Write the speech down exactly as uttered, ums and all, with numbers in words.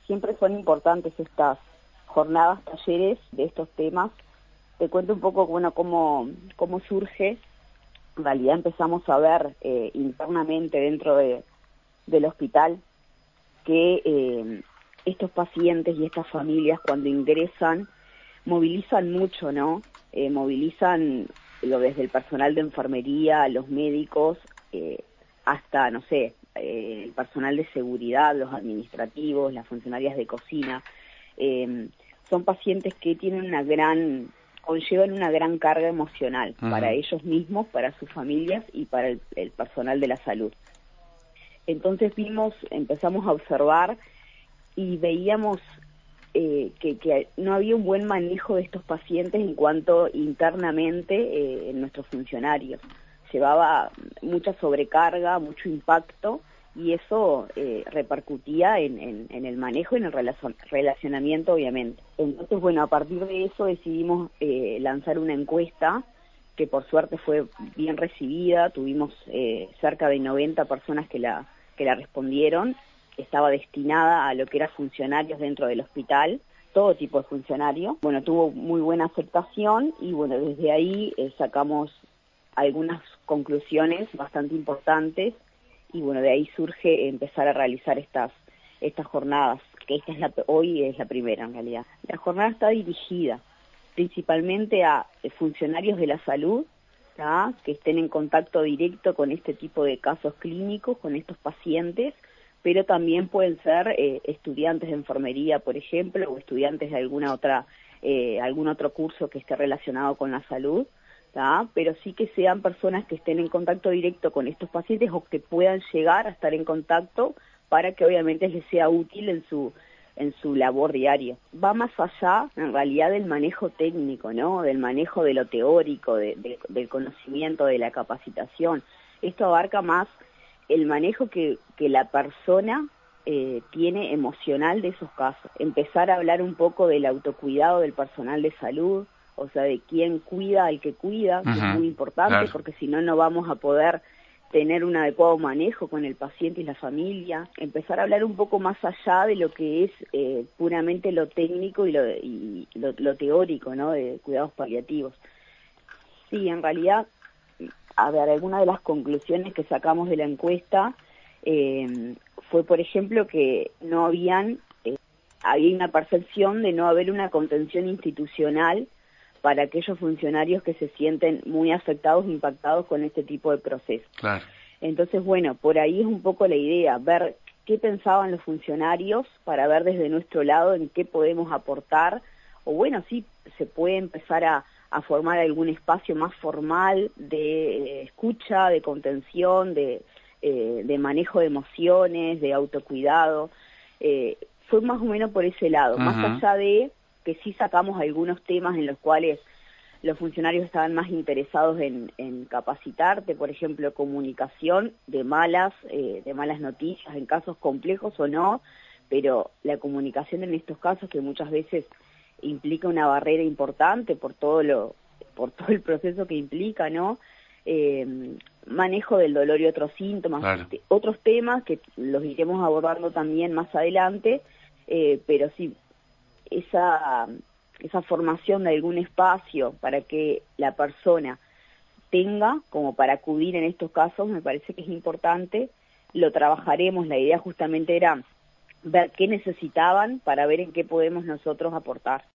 siempre son importantes estas jornadas, talleres de estos temas. Te cuento un poco, bueno, cómo, cómo surge. En realidad empezamos a ver eh, internamente dentro de, del hospital que eh, estos pacientes y estas familias cuando ingresan movilizan mucho, ¿no? Eh, movilizan lo desde el personal de enfermería, los médicos, eh, hasta, no sé, eh, el personal de seguridad, los administrativos, las funcionarias de cocina. Eh, son pacientes que tienen una gran, conllevan una gran carga emocional uh-huh. para ellos mismos, para sus familias y para el, el personal de la salud. Entonces vimos, empezamos a observar y veíamos eh, que, que no había un buen manejo de estos pacientes en cuanto internamente eh, en nuestros funcionarios. Llevaba mucha sobrecarga, mucho impacto, y eso eh, repercutía en, en, en el manejo y en el relacion, relacionamiento, obviamente. Entonces, bueno, a partir de eso decidimos eh, lanzar una encuesta que por suerte fue bien recibida. Tuvimos eh, cerca de noventa personas que la, que la respondieron. Estaba destinada a lo que eran funcionarios dentro del hospital, todo tipo de funcionarios. Bueno, tuvo muy buena aceptación y, bueno, desde ahí eh, sacamos algunas conclusiones bastante importantes. Y bueno, de ahí surge empezar a realizar estas estas jornadas, que esta es la, hoy es la primera en realidad. La jornada está dirigida principalmente a funcionarios de la salud, ¿tá? Que estén en contacto directo con este tipo de casos clínicos, con estos pacientes, pero también pueden ser eh, estudiantes de enfermería, por ejemplo, o estudiantes de alguna otra eh, algún otro curso que esté relacionado con la salud. ¿tá? Pero sí que sean personas que estén en contacto directo con estos pacientes o que puedan llegar a estar en contacto para que obviamente les sea útil en su en su labor diaria. Va más allá, en realidad, del manejo técnico, ¿no? Del manejo de lo teórico, de, de, del conocimiento, de la capacitación. Esto abarca más el manejo que, que la persona eh, tiene emocional de esos casos. Empezar a hablar un poco del autocuidado del personal de salud, o sea, de quién cuida al que cuida, uh-huh. que es muy importante, claro. Porque si no, no vamos a poder tener un adecuado manejo con el paciente y la familia. Empezar a hablar un poco más allá de lo que es eh, puramente lo técnico y, lo, y lo, lo teórico, ¿no?, de cuidados paliativos. Sí, en realidad, a ver, alguna de las conclusiones que sacamos de la encuesta eh, fue, por ejemplo, que no habían, eh, había una percepción de no haber una contención institucional para aquellos funcionarios que se sienten muy afectados e impactados con este tipo de procesos. Claro. Entonces, bueno, por ahí es un poco la idea, ver qué pensaban los funcionarios para ver desde nuestro lado en qué podemos aportar, o bueno, sí, se puede empezar a, a formar algún espacio más formal de eh, escucha, de contención, de, eh, de manejo de emociones, de autocuidado. Eh, fue más o menos por ese lado, uh-huh. más allá de que sí sacamos algunos temas en los cuales los funcionarios estaban más interesados en, en capacitarte, por ejemplo, comunicación de malas, eh, de malas noticias, en casos complejos o no, pero la comunicación en estos casos que muchas veces implica una barrera importante por todo lo, por todo el proceso que implica, ¿no? Eh, manejo del dolor y otros síntomas, claro. este, otros temas que los iremos abordando también más adelante, eh, pero sí, esa, esa formación de algún espacio para que la persona tenga como para acudir en estos casos, me parece que es importante. Lo trabajaremos, la idea justamente era ver qué necesitaban para ver en qué podemos nosotros aportar.